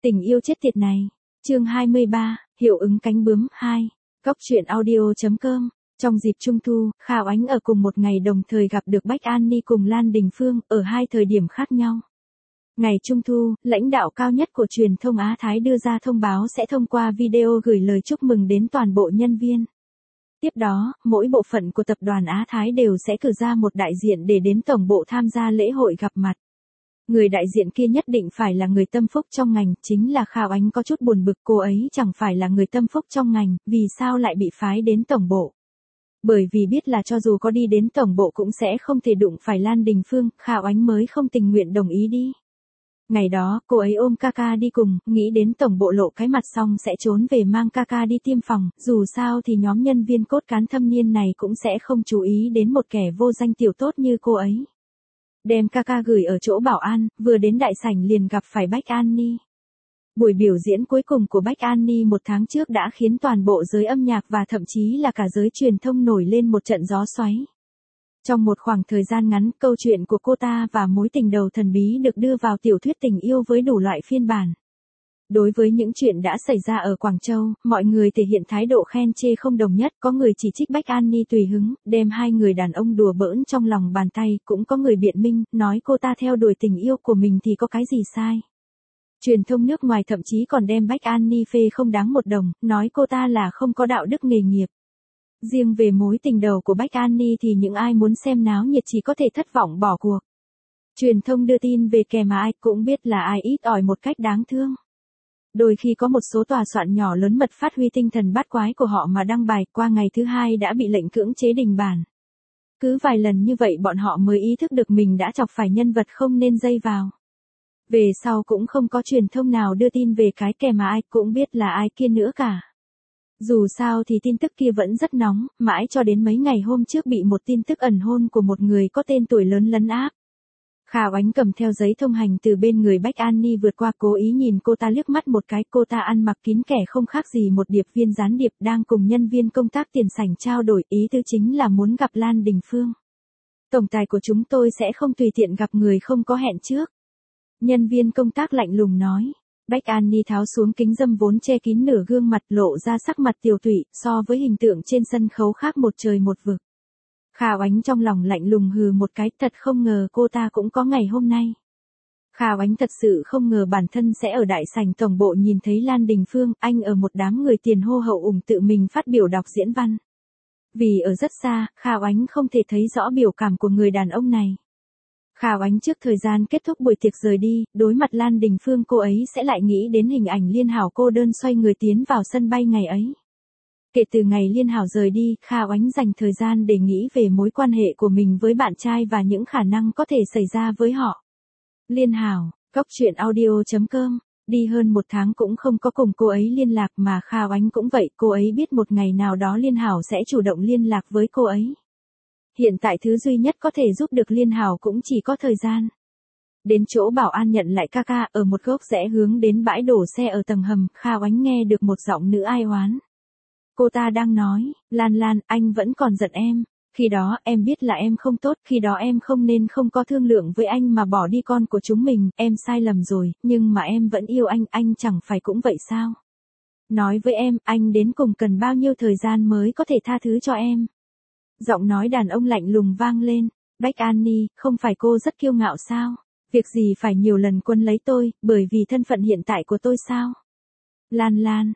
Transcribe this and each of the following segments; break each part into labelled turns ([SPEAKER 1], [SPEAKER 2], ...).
[SPEAKER 1] Tình yêu chết tiệt này. Chương 23, hiệu ứng cánh bướm 2. Góc truyện audio.com. Trong dịp Trung thu, Kha Oánh ở cùng một ngày đồng thời gặp được Bách An Ni cùng Lan Đình Phương, ở hai thời điểm khác nhau. Ngày Trung thu, lãnh đạo cao nhất của truyền thông Á Thái đưa ra thông báo sẽ thông qua video gửi lời chúc mừng đến toàn bộ nhân viên. Tiếp đó, mỗi bộ phận của tập đoàn Á Thái đều sẽ cử ra một đại diện để đến tổng bộ tham gia lễ hội gặp mặt. Người đại diện kia nhất định phải là người tâm phúc trong ngành, chính là Kha Oánh có chút buồn bực, cô ấy chẳng phải là người tâm phúc trong ngành, vì sao lại bị phái đến tổng bộ. Bởi vì biết là cho dù có đi đến tổng bộ cũng sẽ không thể đụng phải Lan Đình Phương, Kha Oánh mới không tình nguyện đồng ý đi. Ngày đó, cô ấy ôm Kaka đi cùng, nghĩ đến tổng bộ lộ cái mặt xong sẽ trốn về mang Kaka đi tiêm phòng, dù sao thì nhóm nhân viên cốt cán thâm niên này cũng sẽ không chú ý đến một kẻ vô danh tiểu tốt như cô ấy. Đem Kaka gửi ở chỗ bảo an, vừa đến đại sảnh liền gặp phải Bách An Ni. Buổi biểu diễn cuối cùng của Bách An Ni một tháng trước đã khiến toàn bộ giới âm nhạc và thậm chí là cả giới truyền thông nổi lên một trận gió xoáy. Trong một khoảng thời gian ngắn, câu chuyện của cô ta và mối tình đầu thần bí được đưa vào tiểu thuyết tình yêu với đủ loại phiên bản. Đối với những chuyện đã xảy ra ở Quảng Châu, mọi người thể hiện thái độ khen chê không đồng nhất, có người chỉ trích Bách An Ni tùy hứng, đem hai người đàn ông đùa bỡn trong lòng bàn tay, cũng có người biện minh, nói cô ta theo đuổi tình yêu của mình thì có cái gì sai. Truyền thông nước ngoài thậm chí còn đem Bách An Ni phê không đáng một đồng, nói cô ta là không có đạo đức nghề nghiệp. Riêng về mối tình đầu của Bách An Ni thì những ai muốn xem náo nhiệt chỉ có thể thất vọng bỏ cuộc. Truyền thông đưa tin về kẻ mà ai cũng biết là ai ít ỏi một cách đáng thương. Đôi khi có một số tòa soạn nhỏ lớn mật phát huy tinh thần bát quái của họ mà đăng bài, qua ngày thứ hai đã bị lệnh cưỡng chế đình bản. Cứ vài lần như vậy bọn họ mới ý thức được mình đã chọc phải nhân vật không nên dây vào. Về sau cũng không có truyền thông nào đưa tin về cái kẻ mà ai cũng biết là ai kia nữa cả. Dù sao thì tin tức kia vẫn rất nóng, mãi cho đến mấy ngày hôm trước bị một tin tức ẩn hôn của một người có tên tuổi lớn lấn áp. Kha Oánh cầm theo giấy thông hành từ bên người Bách An Ni vượt qua, cố ý nhìn cô ta liếc mắt một cái, cô ta ăn mặc kín kẻ không khác gì một điệp viên gián điệp đang cùng nhân viên công tác tiền sảnh trao đổi, ý tứ chính là muốn gặp Lan Đình Phương. Tổng tài của chúng tôi sẽ không tùy tiện gặp người không có hẹn trước. Nhân viên công tác lạnh lùng nói. Bách An Ni tháo xuống kính râm vốn che kín nửa gương mặt, lộ ra sắc mặt tiều tụy, so với hình tượng trên sân khấu khác một trời một vực. Kha Oánh trong lòng lạnh lùng hừ một cái, thật không ngờ cô ta cũng có ngày hôm nay. Kha Oánh thật sự không ngờ bản thân sẽ ở đại sảnh tổng bộ nhìn thấy Lan Đình Phương, anh ở một đám người tiền hô hậu ủng tự mình phát biểu đọc diễn văn. Vì ở rất xa, Kha Oánh không thể thấy rõ biểu cảm của người đàn ông này. Kha Oánh trước thời gian kết thúc buổi tiệc rời đi, đối mặt Lan Đình Phương cô ấy sẽ lại nghĩ đến hình ảnh Liên Hảo cô đơn xoay người tiến vào sân bay ngày ấy. Kể từ ngày Liên Hảo rời đi, Kha Oánh dành thời gian để nghĩ về mối quan hệ của mình với bạn trai và những khả năng có thể xảy ra với họ. Liên Hảo, góc truyện audio.com, đi hơn một tháng cũng không có cùng cô ấy liên lạc mà Kha Oánh cũng vậy, cô ấy biết một ngày nào đó Liên Hảo sẽ chủ động liên lạc với cô ấy. Hiện tại thứ duy nhất có thể giúp được Liên Hảo cũng chỉ có thời gian. Đến chỗ bảo an nhận lại Kaka, ở một góc rẽ hướng đến bãi đổ xe ở tầng hầm, Kha Oánh nghe được một giọng nữ ai oán. Cô ta đang nói, Lan Lan, anh vẫn còn giận em. Khi đó em biết là em không tốt, khi đó em không nên không có thương lượng với anh mà bỏ đi con của chúng mình, em sai lầm rồi, nhưng mà em vẫn yêu anh chẳng phải cũng vậy sao? Nói với em, anh đến cùng cần bao nhiêu thời gian mới có thể tha thứ cho em? Giọng nói đàn ông lạnh lùng vang lên. Bách An Ni, không phải cô rất kiêu ngạo sao? Việc gì phải nhiều lần quân lấy tôi, bởi vì thân phận hiện tại của tôi sao? Lan Lan,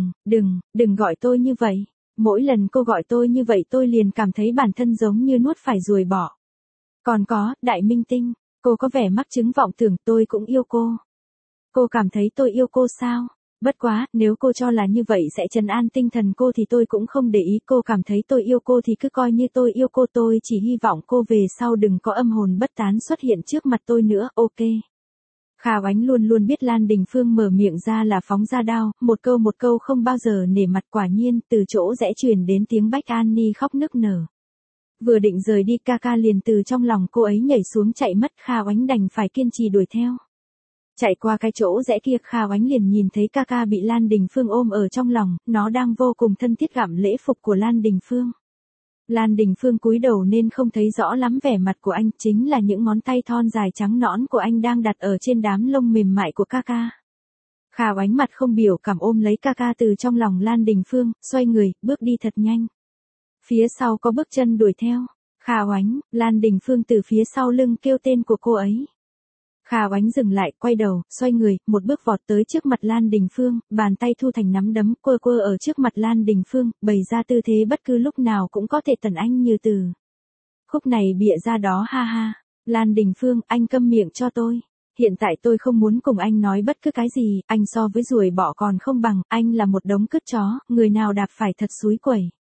[SPEAKER 1] đừng gọi tôi như vậy. Mỗi lần cô gọi tôi như vậy tôi liền cảm thấy bản thân giống như nuốt phải ruồi bỏ. Còn có, Đại Minh Tinh, cô có vẻ mắc chứng vọng tưởng tôi cũng yêu cô. Cô cảm thấy tôi yêu cô sao? Bất quá, nếu cô cho là như vậy sẽ trấn an tinh thần cô thì tôi cũng không để ý, cô cảm thấy tôi yêu cô thì cứ coi như tôi yêu cô, tôi chỉ hy vọng cô về sau đừng có âm hồn bất tán xuất hiện trước mặt tôi nữa, ok. Kha Oánh luôn luôn biết Lan Đình Phương mở miệng ra là phóng ra đao, một câu không bao giờ nể mặt, quả nhiên, từ chỗ rẽ truyền đến tiếng Bách An Ni khóc nức nở. Vừa định rời đi, Kaka liền từ trong lòng cô ấy nhảy xuống chạy mất, Kha Oánh đành phải kiên trì đuổi theo. Chạy qua cái chỗ rẽ kia, Kha Oánh liền nhìn thấy Kaka bị Lan Đình Phương ôm ở trong lòng, nó đang vô cùng thân thiết gặm lễ phục của Lan Đình Phương. Lan Đình Phương cúi đầu nên không thấy rõ lắm vẻ mặt của anh, chính là những ngón tay thon dài trắng nõn của anh đang đặt ở trên đám lông mềm mại của Kaka. Kha Oánh mặt không biểu cảm ôm lấy ca ca từ trong lòng Lan Đình Phương, xoay người, bước đi thật nhanh. Phía sau có bước chân đuổi theo. Kha Oánh, Lan Đình Phương từ phía sau lưng kêu tên của cô ấy. Kha Oánh dừng lại, quay đầu, xoay người, một bước vọt tới trước mặt Lan Đình Phương, bàn tay thu thành nắm đấm, quơ quơ ở trước mặt Lan Đình Phương, bày ra tư thế bất cứ lúc nào cũng có thể tần anh như từ. Khúc này bịa ra đó ha ha. Lan Đình Phương, anh câm miệng cho tôi. Hiện tại tôi không muốn cùng anh nói bất cứ cái gì, anh so với ruồi bọ còn không bằng, anh là một đống cứt chó, người nào đạp phải thật xúi quẩy.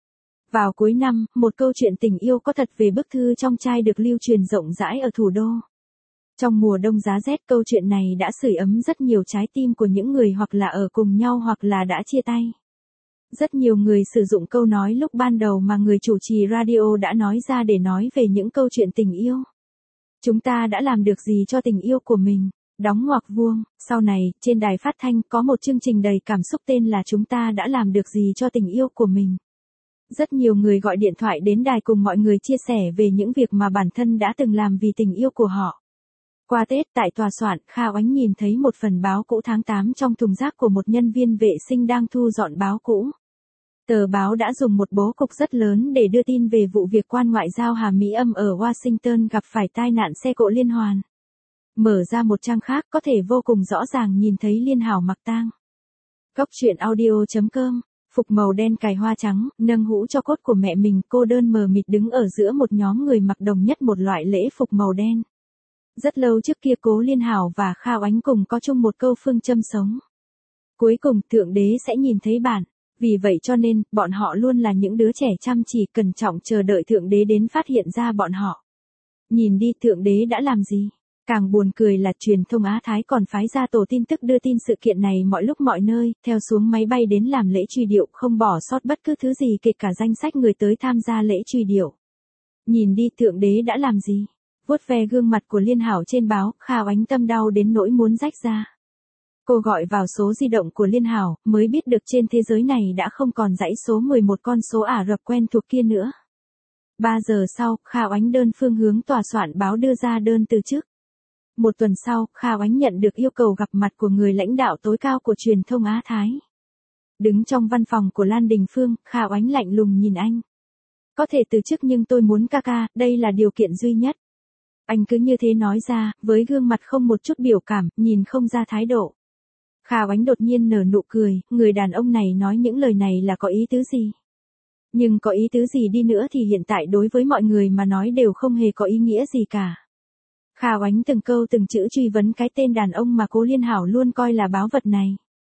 [SPEAKER 1] Vào cuối năm, một câu chuyện tình yêu có thật về bức thư trong chai được lưu truyền rộng rãi ở thủ đô. Trong mùa đông giá rét, câu chuyện này đã sưởi ấm rất nhiều trái tim của những người hoặc là ở cùng nhau hoặc là đã chia tay. Rất nhiều người sử dụng câu nói lúc ban đầu mà người chủ trì radio đã nói ra để nói về những câu chuyện tình yêu. Chúng ta đã làm được gì cho tình yêu của mình? Đóng ngoặc vuông. Sau này, trên đài phát thanh có một chương trình đầy cảm xúc tên là Chúng ta đã làm được gì cho tình yêu của mình. Rất nhiều người gọi điện thoại đến đài cùng mọi người chia sẻ về những việc mà bản thân đã từng làm vì tình yêu của họ. Qua Tết tại tòa soạn, Kha Oánh nhìn thấy một phần báo cũ tháng 8 trong thùng rác của một nhân viên vệ sinh đang thu dọn báo cũ. Tờ báo đã dùng một bố cục rất lớn để đưa tin về vụ việc quan ngoại giao Hà Mỹ Âm ở Washington gặp phải tai nạn xe cộ liên hoàn. Mở ra một trang khác có thể vô cùng rõ ràng nhìn thấy Liên Hảo mặc tang. Góc truyện audio.com, phục màu đen cài hoa trắng, nâng hũ cho cốt của mẹ mình, cô đơn mờ mịt đứng ở giữa một nhóm người mặc đồng nhất một loại lễ phục màu đen. Rất lâu trước kia Cố Liên Hảo và Kha Oánh cùng có chung một câu phương châm sống. Cuối cùng Thượng Đế sẽ nhìn thấy bạn. Vì vậy cho nên, bọn họ luôn là những đứa trẻ chăm chỉ cẩn trọng chờ đợi Thượng Đế đến phát hiện ra bọn họ. Nhìn đi Thượng Đế đã làm gì? Càng buồn cười là truyền thông Á Thái còn phái ra tổ tin tức đưa tin sự kiện này mọi lúc mọi nơi, theo xuống máy bay đến làm lễ truy điệu không bỏ sót bất cứ thứ gì kể cả danh sách người tới tham gia lễ truy điệu. Nhìn đi Thượng Đế đã làm gì? Vuốt ve gương mặt của Liên Hảo trên báo, Kha Oánh tâm đau đến nỗi muốn rách ra. Cô gọi vào số di động của Liên Hảo, mới biết được trên thế giới này đã không còn dãy số 11 con số Ả Rập quen thuộc kia nữa. 3 giờ sau, Kha Oánh đơn phương hướng tòa soạn báo đưa ra đơn từ chức. Một tuần sau, Kha Oánh nhận được yêu cầu gặp mặt của người lãnh đạo tối cao của truyền thông Á Thái. Đứng trong văn phòng của Lan Đình Phương, Kha Oánh lạnh lùng nhìn anh. Có thể từ chức nhưng tôi muốn ca ca, đây là điều kiện duy nhất. Anh cứ như thế nói ra, với gương mặt không một chút biểu cảm, nhìn không ra thái độ. Kha Oánh đột nhiên nở nụ cười, người đàn ông này nói những lời này là có ý tứ gì? Nhưng có ý tứ gì đi nữa thì hiện tại đối với mọi người mà nói đều không hề có ý nghĩa gì cả. Kha Oánh từng câu từng chữ truy vấn cái tên đàn ông mà Cố Liên Hảo luôn coi là báu vật này.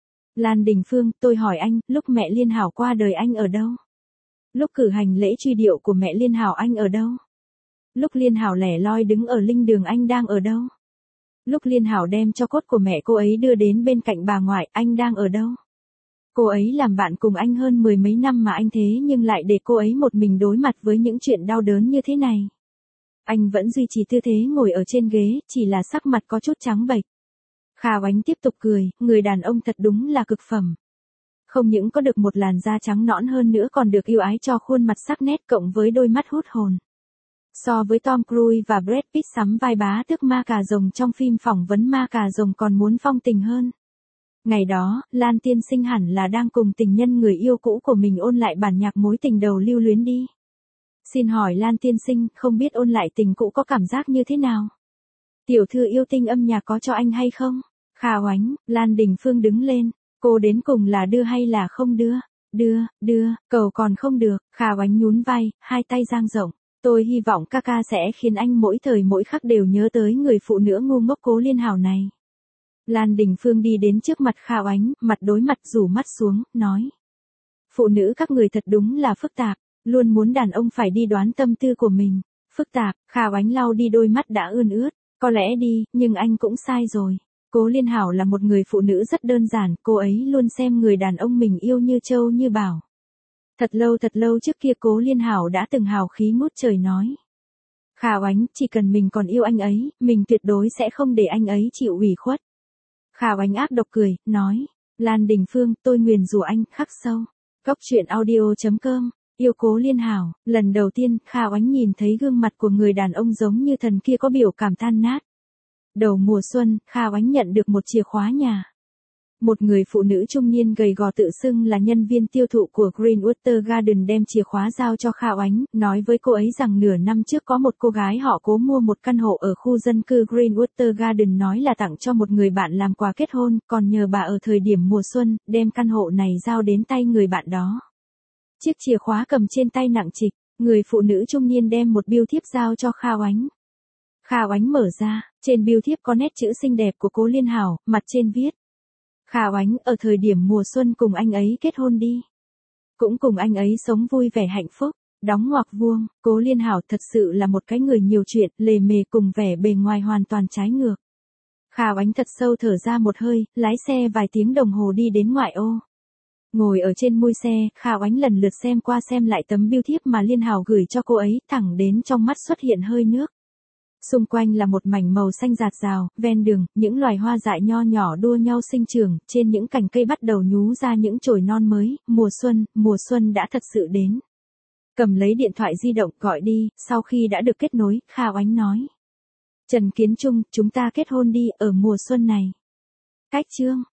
[SPEAKER 1] Lan Đình Phương, tôi hỏi anh, lúc mẹ Liên Hảo qua đời anh ở đâu? Lúc cử hành lễ truy điệu của mẹ Liên Hảo anh ở đâu? Lúc Liên Hảo lẻ loi đứng ở linh đường anh đang ở đâu? Lúc Liên Hảo đem cho cốt của mẹ cô ấy đưa đến bên cạnh bà ngoại, anh đang ở đâu? Cô ấy làm bạn cùng anh hơn 10 mấy năm mà anh thế nhưng lại để cô ấy một mình đối mặt với những chuyện đau đớn như thế này. Anh vẫn duy trì tư thế ngồi ở trên ghế, chỉ là sắc mặt có chút trắng bệch. Kha Oánh tiếp tục cười, người đàn ông thật đúng là cực phẩm. Không những có được một làn da trắng nõn hơn nữa còn được yêu ái cho khuôn mặt sắc nét cộng với đôi mắt hút hồn. So với Tom Cruise và Brad Pitt sắm vai bá tước ma cà rồng trong phim phỏng vấn ma cà rồng còn muốn phong tình hơn. Ngày đó, Lan tiên sinh hẳn là đang cùng tình nhân người yêu cũ của mình ôn lại bản nhạc mối tình đầu lưu luyến đi. Xin hỏi Lan tiên sinh, không biết ôn lại tình cũ có cảm giác như thế nào? Tiểu thư yêu tinh âm nhạc có cho anh hay không? Kha Oánh, Lan Đình Phương đứng lên, cô đến cùng là đưa hay là không đưa? Đưa, cầu còn không được. Kha Oánh nhún vai, hai tay dang rộng. Tôi hy vọng ca ca sẽ khiến anh mỗi thời mỗi khắc đều nhớ tới người phụ nữ ngu ngốc Cố Liên Hảo này. Lan Đình Phương đi đến trước mặt Kha Oánh, mặt đối mặt rủ mắt xuống, nói. Phụ nữ các người thật đúng là phức tạp, luôn muốn đàn ông phải đi đoán tâm tư của mình. Phức tạp, Kha Oánh lau đi đôi mắt đã ươn ướt, có lẽ đi, nhưng anh cũng sai rồi. Cố Liên Hảo là một người phụ nữ rất đơn giản, cô ấy luôn xem người đàn ông mình yêu như châu như bảo. Thật lâu trước kia Cố Liên Hảo đã từng hào khí ngút trời nói. Kha Oánh, chỉ cần mình còn yêu anh ấy, mình tuyệt đối sẽ không để anh ấy chịu ủy khuất. Kha Oánh ác độc cười, nói. Lan Đình Phương, tôi nguyền rủa anh, khắc sâu. Góc truyện audio.com, yêu Cố Liên Hảo, lần đầu tiên, Kha Oánh nhìn thấy gương mặt của người đàn ông giống như thần kia có biểu cảm tan nát. Đầu mùa xuân, Kha Oánh nhận được một chìa khóa nhà. Một người phụ nữ trung niên gầy gò tự xưng là nhân viên tiêu thụ của Greenwater Garden đem chìa khóa giao cho Kha Oánh, nói với cô ấy rằng nửa năm trước có một cô gái họ Cố mua một căn hộ ở khu dân cư Greenwater Garden nói là tặng cho một người bạn làm quà kết hôn, còn nhờ bà ở thời điểm mùa xuân, đem căn hộ này giao đến tay người bạn đó. Chiếc chìa khóa cầm trên tay nặng trịch, người phụ nữ trung niên đem một bưu thiếp giao cho Kha Oánh. Kha Oánh mở ra, trên bưu thiếp có nét chữ xinh đẹp của Cố Liên Hảo, mặt trên viết. Kha Oánh ở thời điểm mùa xuân cùng anh ấy kết hôn đi. Cũng cùng anh ấy sống vui vẻ hạnh phúc, đóng ngoặc vuông, Cố Liên Hảo thật sự là một cái người nhiều chuyện, lề mề cùng vẻ bề ngoài hoàn toàn trái ngược. Kha Oánh thật sâu thở ra một hơi, lái xe vài tiếng đồng hồ đi đến ngoại ô. Ngồi ở trên mui xe, Kha Oánh lần lượt xem qua xem lại tấm bưu thiếp mà Liên Hảo gửi cho cô ấy, thẳng đến trong mắt xuất hiện hơi nước. Xung quanh là một mảnh màu xanh rạt rào, ven đường, những loài hoa dại nho nhỏ đua nhau sinh trưởng, trên những cành cây bắt đầu nhú ra những chồi non mới, mùa xuân đã thật sự đến. Cầm lấy điện thoại di động gọi đi, sau khi đã được kết nối, Kha Oánh nói. Trần Kiến Trung, chúng ta kết hôn đi, ở mùa xuân này. Cách chương.